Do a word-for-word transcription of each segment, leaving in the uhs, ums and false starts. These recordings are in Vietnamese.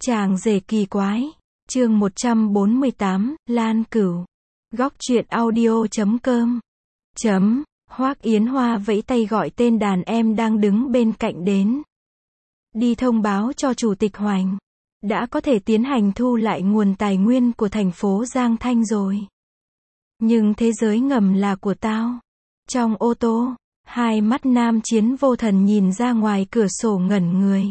Chàng rể kỳ quái. Chương một trăm bốn mươi tám, Lan Cửu. Góc truyện audio chấm com. Chấm. Hoắc Yến Hoa vẫy tay gọi tên đàn em đang đứng bên cạnh đến. Đi thông báo cho Chủ tịch Hoành. Đã có thể tiến hành thu lại nguồn tài nguyên của thành phố Giang Thanh rồi. Nhưng thế giới ngầm là của tao. Trong ô tô, hai mắt Nam Chiến vô thần nhìn ra ngoài cửa sổ ngẩn người.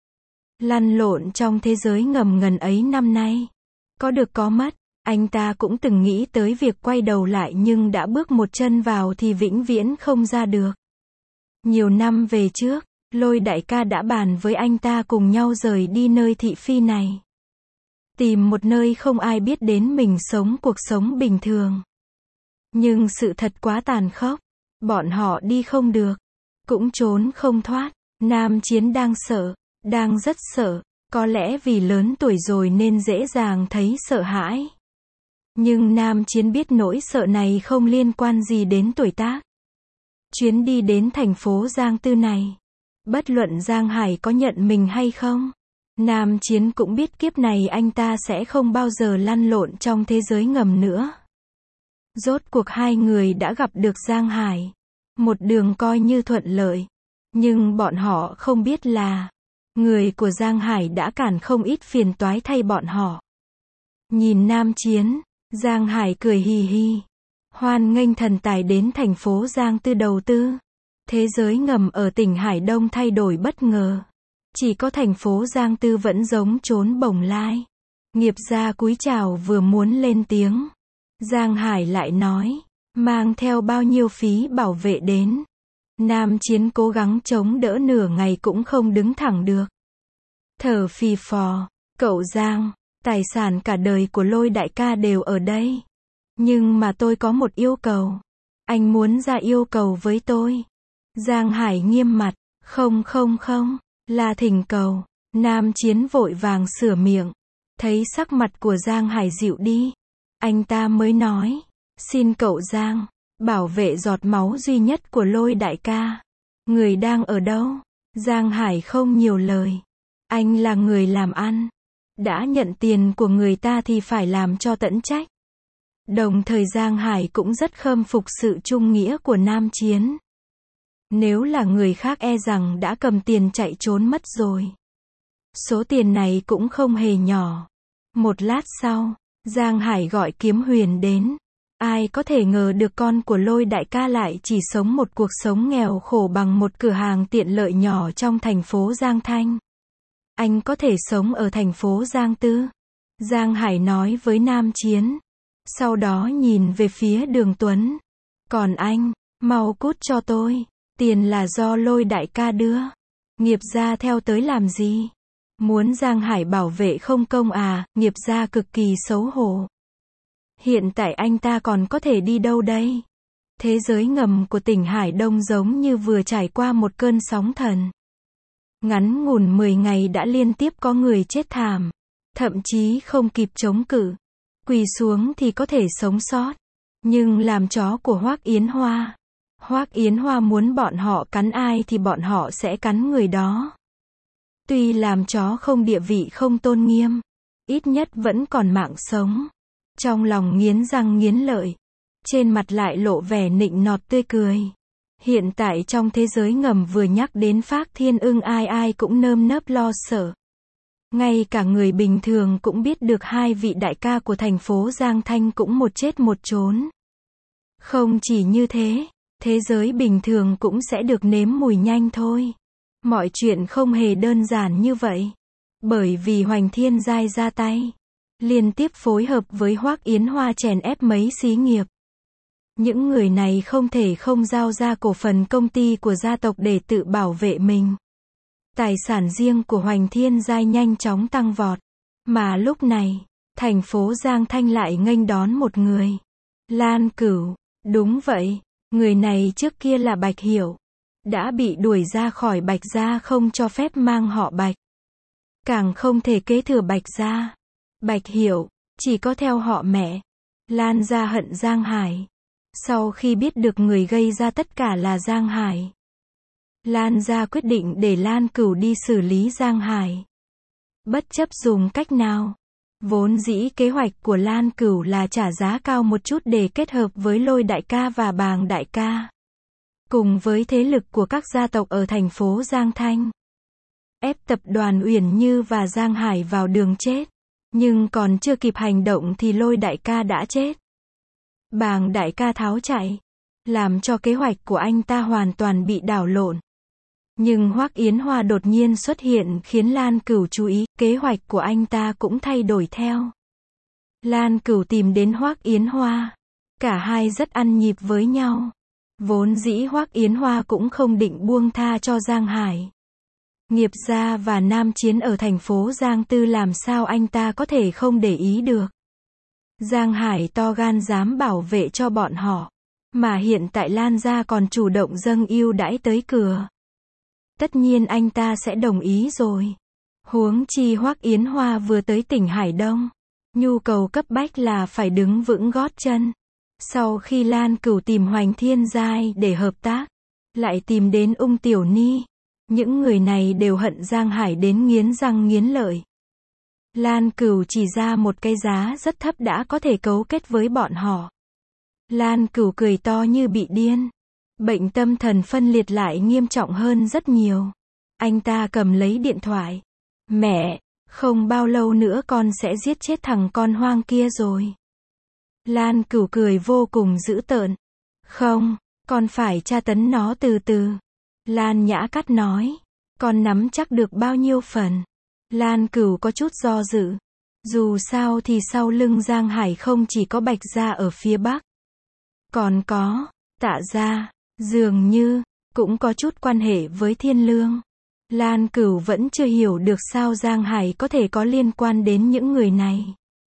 Lăn lộn trong thế giới ngầm ngần ấy năm nay. Có được có mất, anh ta cũng từng nghĩ tới việc quay đầu lại nhưng đã bước một chân vào thì vĩnh viễn không ra được. Nhiều năm về trước, Lôi đại ca đã bàn với anh ta cùng nhau rời đi nơi thị phi này. Tìm một nơi không ai biết đến mình sống cuộc sống bình thường. Nhưng sự thật quá tàn khốc. Bọn họ đi không được. Cũng trốn không thoát. Nam Chiến đang sợ. Đang rất sợ. Có lẽ vì lớn tuổi rồi nên dễ dàng thấy sợ hãi. Nhưng Nam Chiến biết nỗi sợ này không liên quan gì đến tuổi tác. Chuyến đi đến thành phố Giang Tư này. Bất luận Giang Hải có nhận mình hay không. Nam Chiến cũng biết kiếp này anh ta sẽ không bao giờ lăn lộn trong thế giới ngầm nữa. Rốt cuộc hai người đã gặp được Giang Hải. Một đường coi như thuận lợi. Nhưng bọn họ không biết là người của Giang Hải đã cản không ít phiền toái thay bọn họ. Nhìn Nam Chiến, Giang Hải cười hì hì. Hoan nghênh thần tài đến thành phố Giang Tư đầu tư. Thế giới ngầm ở tỉnh Hải Đông thay đổi bất ngờ. Chỉ có thành phố Giang Tư vẫn giống trốn bồng lai. Nghiệp gia cúi chào vừa muốn lên tiếng. Giang Hải lại nói, mang theo bao nhiêu phí bảo vệ đến. Nam Chiến cố gắng chống đỡ nửa ngày cũng không đứng thẳng được. Thở phì phò, cậu Giang, tài sản cả đời của Lôi đại ca đều ở đây. Nhưng mà tôi có một yêu cầu. Anh muốn ra yêu cầu với tôi. Giang Hải nghiêm mặt, không không không, là thỉnh cầu. Nam Chiến vội vàng sửa miệng. Thấy sắc mặt của Giang Hải dịu đi. Anh ta mới nói, xin cậu Giang, bảo vệ giọt máu duy nhất của Lôi đại ca. Người đang ở đâu? Giang Hải không nhiều lời. Anh là người làm ăn. Đã nhận tiền của người ta thì phải làm cho tận trách. Đồng thời Giang Hải cũng rất khâm phục sự trung nghĩa của Nam Chiến. Nếu là người khác e rằng đã cầm tiền chạy trốn mất rồi. Số tiền này cũng không hề nhỏ. Một lát sau, Giang Hải gọi Kiếm Huyền đến. Ai có thể ngờ được con của Lôi đại ca lại chỉ sống một cuộc sống nghèo khổ bằng một cửa hàng tiện lợi nhỏ trong thành phố Giang Thanh. Anh có thể sống ở thành phố Giang Tư. Giang Hải nói với Nam Chiến. Sau đó nhìn về phía Đường Tuấn. Còn anh, mau cút cho tôi. Tiền là do Lôi đại ca đưa. Nghiệp gia theo tới làm gì? Muốn Giang Hải bảo vệ không công à? Nghiệp gia cực kỳ xấu hổ. Hiện tại anh ta còn có thể đi đâu đây? Thế giới ngầm của tỉnh Hải Đông giống như vừa trải qua một cơn sóng thần. Ngắn ngủn mười ngày đã liên tiếp có người chết thảm. Thậm chí không kịp chống cự. Quỳ xuống thì có thể sống sót. Nhưng làm chó của Hoắc Yến Hoa. Hoắc Yến Hoa muốn bọn họ cắn ai thì bọn họ sẽ cắn người đó. Tuy làm chó không địa vị không tôn nghiêm. Ít nhất vẫn còn mạng sống. Trong lòng nghiến răng nghiến lợi. Trên mặt lại lộ vẻ nịnh nọt tươi cười. Hiện tại trong thế giới ngầm vừa nhắc đến Phác Thiên Ưng ai ai cũng nơm nớp lo sợ. Ngay cả người bình thường cũng biết được hai vị đại ca của thành phố Giang Thanh cũng một chết một trốn. Không chỉ như thế, thế giới bình thường cũng sẽ được nếm mùi nhanh thôi. Mọi chuyện không hề đơn giản như vậy. Bởi vì Hoành Thiên Giai ra tay. Liên tiếp phối hợp với Hoắc Yến Hoa chèn ép mấy xí nghiệp. Những người này không thể không giao ra cổ phần công ty của gia tộc để tự bảo vệ mình. Tài sản riêng của Hoành Thiên Giai nhanh chóng tăng vọt. Mà lúc này, thành phố Giang Thanh lại nghênh đón một người. Lan Cửu. Đúng vậy, người này trước kia là Bạch Hiểu. Đã bị đuổi ra khỏi Bạch gia không cho phép mang họ Bạch. Càng không thể kế thừa Bạch gia. Bạch Hiểu, chỉ có theo họ mẹ. Lan gia hận Giang Hải. Sau khi biết được người gây ra tất cả là Giang Hải. Lan gia quyết định để Lan Cửu đi xử lý Giang Hải. Bất chấp dùng cách nào. Vốn dĩ kế hoạch của Lan Cửu là trả giá cao một chút để kết hợp với Lôi đại ca và Bàng đại ca. Cùng với thế lực của các gia tộc ở thành phố Giang Thanh. Ép tập đoàn Uyển Như và Giang Hải vào đường chết. Nhưng còn chưa kịp hành động thì Lôi đại ca đã chết. Bàng đại ca tháo chạy. Làm cho kế hoạch của anh ta hoàn toàn bị đảo lộn. Nhưng Hoắc Yến Hoa đột nhiên xuất hiện khiến Lan Cửu chú ý, kế hoạch của anh ta cũng thay đổi theo. Lan Cửu tìm đến Hoắc Yến Hoa. Cả hai rất ăn nhịp với nhau. Vốn dĩ Hoắc Yến Hoa cũng không định buông tha cho Giang Hải. Nghiệp gia và Nam Chiến ở thành phố Giang Tư làm sao anh ta có thể không để ý được. Giang Hải to gan dám bảo vệ cho bọn họ. Mà hiện tại Lan gia còn chủ động dâng ưu đãi tới cửa. Tất nhiên anh ta sẽ đồng ý rồi. Huống chi Hoắc Yến Hoa vừa tới tỉnh Hải Đông. Nhu cầu cấp bách là phải đứng vững gót chân. Sau khi Lan Cửu tìm Hoành Thiên Giai để hợp tác, lại tìm đến Ung Tiểu Ni. Những người này đều hận Giang Hải đến nghiến răng nghiến lợi. Lan Cửu chỉ ra một cái giá rất thấp đã có thể cấu kết với bọn họ. Lan Cửu cười to như bị điên. Bệnh tâm thần phân liệt lại nghiêm trọng hơn rất nhiều. Anh ta cầm lấy điện thoại. Mẹ, không bao lâu nữa con sẽ giết chết thằng con hoang kia rồi. Lan Cửu cười vô cùng dữ tợn. Không, con phải tra tấn nó từ từ. Lan Nhã Cắt nói. Con nắm chắc được bao nhiêu phần. Lan Cửu có chút do dự. Dù sao thì sau lưng Giang Hải không chỉ có Bạch gia ở phía Bắc. Còn có Tạ gia, dường như cũng có chút quan hệ với Thiên Lương. Lan Cửu vẫn chưa hiểu được sao Giang Hải có thể có liên quan đến những người này.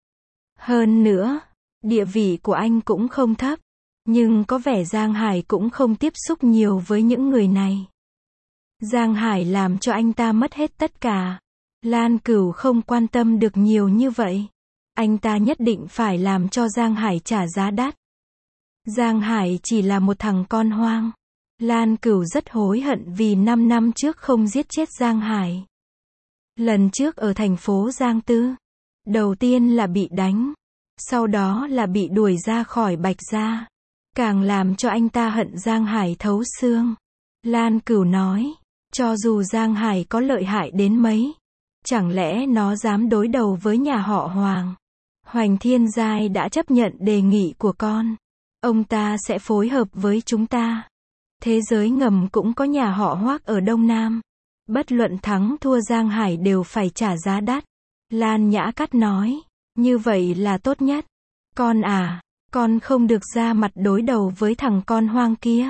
Hơn nữa, địa vị của anh cũng không thấp. Nhưng có vẻ Giang Hải cũng không tiếp xúc nhiều với những người này. Giang Hải làm cho anh ta mất hết tất cả. Lan Cửu không quan tâm được nhiều như vậy. Anh ta nhất định phải làm cho Giang Hải trả giá đắt. Giang Hải chỉ là một thằng con hoang. Lan Cửu rất hối hận vì năm năm trước không giết chết Giang Hải. Lần trước ở thành phố Giang Tư. Đầu tiên là bị đánh. Sau đó là bị đuổi ra khỏi Bạch gia. Càng làm cho anh ta hận Giang Hải thấu xương. Lan Cửu nói. Cho dù Giang Hải có lợi hại đến mấy. Chẳng lẽ nó dám đối đầu với nhà họ Hoàng. Hoành Thiên Giai đã chấp nhận đề nghị của con. Ông ta sẽ phối hợp với chúng ta. Thế giới ngầm cũng có nhà họ Hoắc ở Đông Nam. Bất luận thắng thua Giang Hải đều phải trả giá đắt. Lan Nhã Cắt nói. Như vậy là tốt nhất. Con à, con không được ra mặt đối đầu với thằng con hoang kia.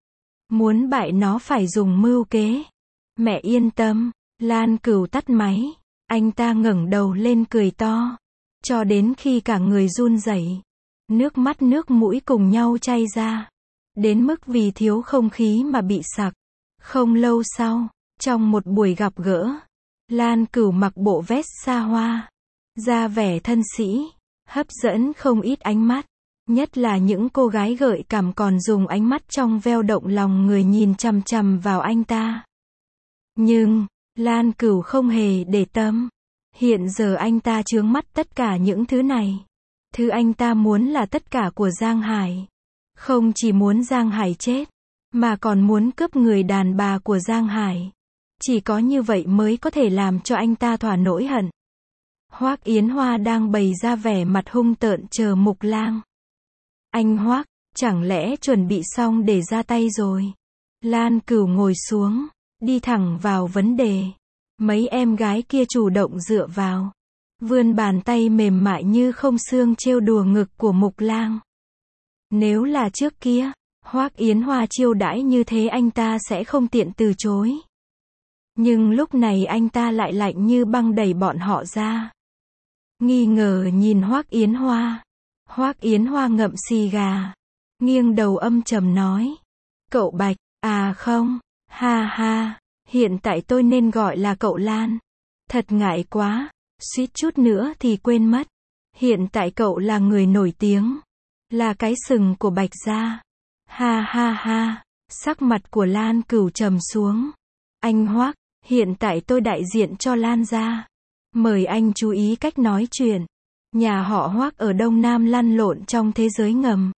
Muốn bại nó phải dùng mưu kế. Mẹ yên tâm. Lan Cửu tắt máy. Anh ta ngẩng đầu lên cười to. Cho đến khi cả người run rẩy. Nước mắt nước mũi cùng nhau chay ra. Đến mức vì thiếu không khí mà bị sặc. Không lâu sau, trong một buổi gặp gỡ, Lan Cửu mặc bộ vest xa hoa. Da vẻ thân sĩ, hấp dẫn không ít ánh mắt. Nhất là những cô gái gợi cảm còn dùng ánh mắt trong veo động lòng người nhìn chằm chằm vào anh ta. Nhưng, Lan Cửu không hề để tâm. Hiện giờ anh ta chướng mắt tất cả những thứ này. Thứ anh ta muốn là tất cả của Giang Hải. Không chỉ muốn Giang Hải chết, mà còn muốn cướp người đàn bà của Giang Hải. Chỉ có như vậy mới có thể làm cho anh ta thỏa nỗi hận. Hoắc Yến Hoa đang bày ra vẻ mặt hung tợn chờ Mục Lang. Anh Hoắc, chẳng lẽ chuẩn bị xong để ra tay rồi? Lan Cửu ngồi xuống, đi thẳng vào vấn đề. Mấy em gái kia chủ động dựa vào. Vươn bàn tay mềm mại như không xương trêu đùa ngực của Mục Lang. Nếu là trước kia, Hoắc Yến Hoa chiêu đãi như thế anh ta sẽ không tiện từ chối. Nhưng lúc này anh ta lại lạnh như băng đẩy bọn họ ra. Nghi ngờ nhìn Hoắc Yến Hoa. Hoắc Yến Hoa ngậm xì gà. Nghiêng đầu âm trầm nói. Cậu Bạch, à không, ha ha, hiện tại tôi nên gọi là cậu Lan. Thật ngại quá, suýt chút nữa thì quên mất. Hiện tại cậu là người nổi tiếng. Là cái sừng của Bạch gia. Ha ha ha, sắc mặt của Lan Cửu trầm xuống. Anh Hoắc, hiện tại tôi đại diện cho Lan gia. Mời anh chú ý cách nói chuyện. Nhà họ Hoác ở Đông Nam lăn lộn trong thế giới ngầm.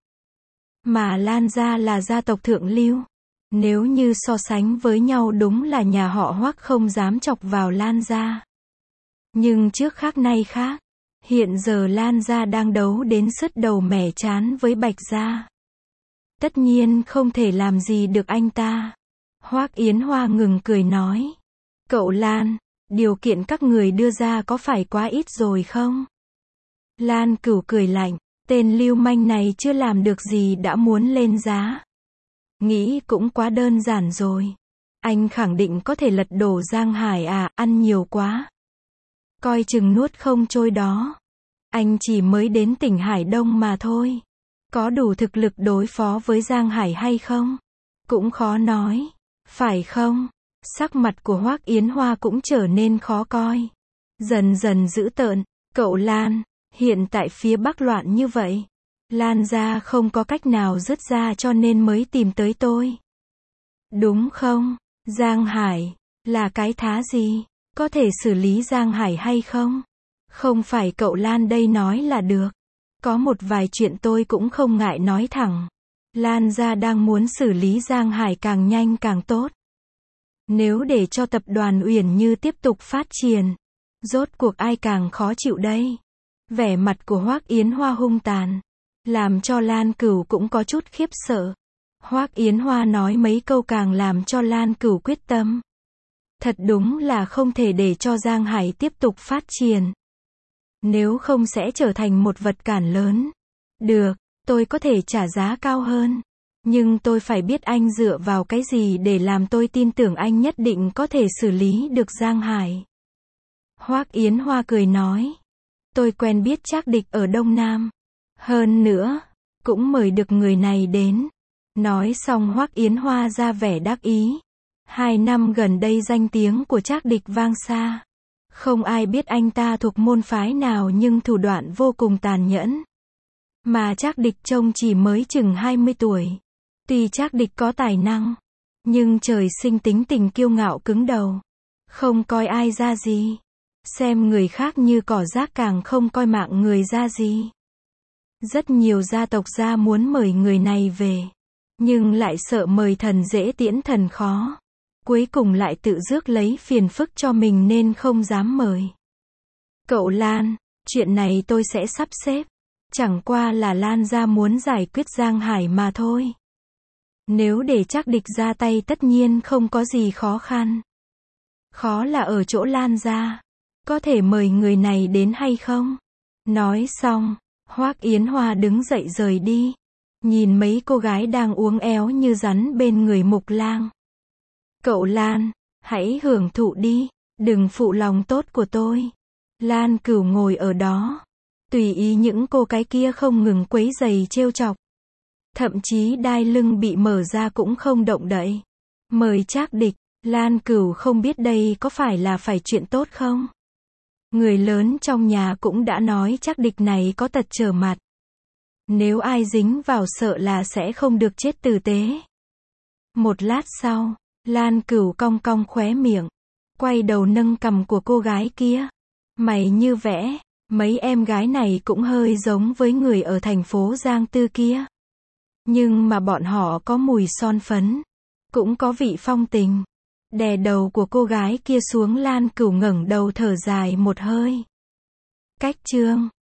Mà Lan gia là gia tộc thượng lưu. Nếu như so sánh với nhau đúng là nhà họ Hoác không dám chọc vào Lan gia. Nhưng trước khác nay khác. Hiện giờ Lan gia đang đấu đến sứt đầu mẻ trán với Bạch gia. Tất nhiên không thể làm gì được anh ta. Hoác Yến Hoa ngừng cười nói. Cậu Lan, điều kiện các người đưa ra có phải quá ít rồi không? Lan Cửu cười lạnh. Tên lưu manh này chưa làm được gì đã muốn lên giá. Nghĩ cũng quá đơn giản rồi. Anh khẳng định có thể lật đổ Giang Hải à, ăn nhiều quá. Coi chừng nuốt không trôi đó. Anh chỉ mới đến tỉnh Hải Đông mà thôi. Có đủ thực lực đối phó với Giang Hải hay không? Cũng khó nói. Phải không? Sắc mặt của Hoác Yến Hoa cũng trở nên khó coi. Dần dần dữ tợn. Cậu Lan, hiện tại phía Bắc loạn như vậy. Lan gia không có cách nào dứt ra cho nên mới tìm tới tôi. Đúng không? Giang Hải, là cái thá gì? Có thể xử lý Giang Hải hay không? Không phải cậu Lan đây nói là được. Có một vài chuyện tôi cũng không ngại nói thẳng. Lan gia đang muốn xử lý Giang Hải càng nhanh càng tốt. Nếu để cho tập đoàn Uyển Như tiếp tục phát triển, rốt cuộc ai càng khó chịu đây? Vẻ mặt của Hoác Yến Hoa hung tàn, làm cho Lan Cửu cũng có chút khiếp sợ. Hoác Yến Hoa nói mấy câu càng làm cho Lan Cửu quyết tâm. Thật đúng là không thể để cho Giang Hải tiếp tục phát triển. Nếu không sẽ trở thành một vật cản lớn. Được, tôi có thể trả giá cao hơn. Nhưng tôi phải biết anh dựa vào cái gì để làm tôi tin tưởng anh nhất định có thể xử lý được Giang Hải. Hoác Yến Hoa cười nói. Tôi quen biết Trác Địch ở Đông Nam. Hơn nữa, cũng mời được người này đến. Nói xong Hoác Yến Hoa ra vẻ đắc ý. Hai năm gần đây danh tiếng của Trác Địch vang xa. Không ai biết anh ta thuộc môn phái nào nhưng thủ đoạn vô cùng tàn nhẫn. Mà Trác Địch trông chỉ mới chừng hai mươi tuổi. Tuy Trác Địch có tài năng, nhưng trời sinh tính tình kiêu ngạo cứng đầu. Không coi ai ra gì. Xem người khác như cỏ rác càng không coi mạng người ra gì. Rất nhiều gia tộc gia muốn mời người này về. Nhưng lại sợ mời thần dễ tiễn thần khó. Cuối cùng lại tự rước lấy phiền phức cho mình nên không dám mời. Cậu Lan, chuyện này tôi sẽ sắp xếp. Chẳng qua là Lan gia muốn giải quyết Giang Hải mà thôi. Nếu để Trác Địch ra tay tất nhiên không có gì khó khăn. Khó là ở chỗ Lan gia. Có thể mời người này đến hay không? Nói xong, Hoác Yến Hoa đứng dậy rời đi. Nhìn mấy cô gái đang uống éo như rắn bên người Mục Lang. Cậu Lan, hãy hưởng thụ đi, đừng phụ lòng tốt của tôi. Lan Cửu ngồi ở đó, tùy ý những cô cái kia không ngừng quấy giày trêu chọc. Thậm chí đai lưng bị mở ra cũng không động đậy. Mời Trác Địch, Lan Cửu không biết đây có phải là phải chuyện tốt không? Người lớn trong nhà cũng đã nói Trác Địch này có tật trở mặt. Nếu ai dính vào sợ là sẽ không được chết tử tế. Một lát sau, Lan Cửu cong cong khóe miệng, quay đầu nâng cằm của cô gái kia. Mày như vẽ, mấy em gái này cũng hơi giống với người ở thành phố Giang Tư kia. Nhưng mà bọn họ có mùi son phấn, cũng có vị phong tình. Đè đầu của cô gái kia xuống, Lan Cửu ngẩng đầu thở dài một hơi. Cách chương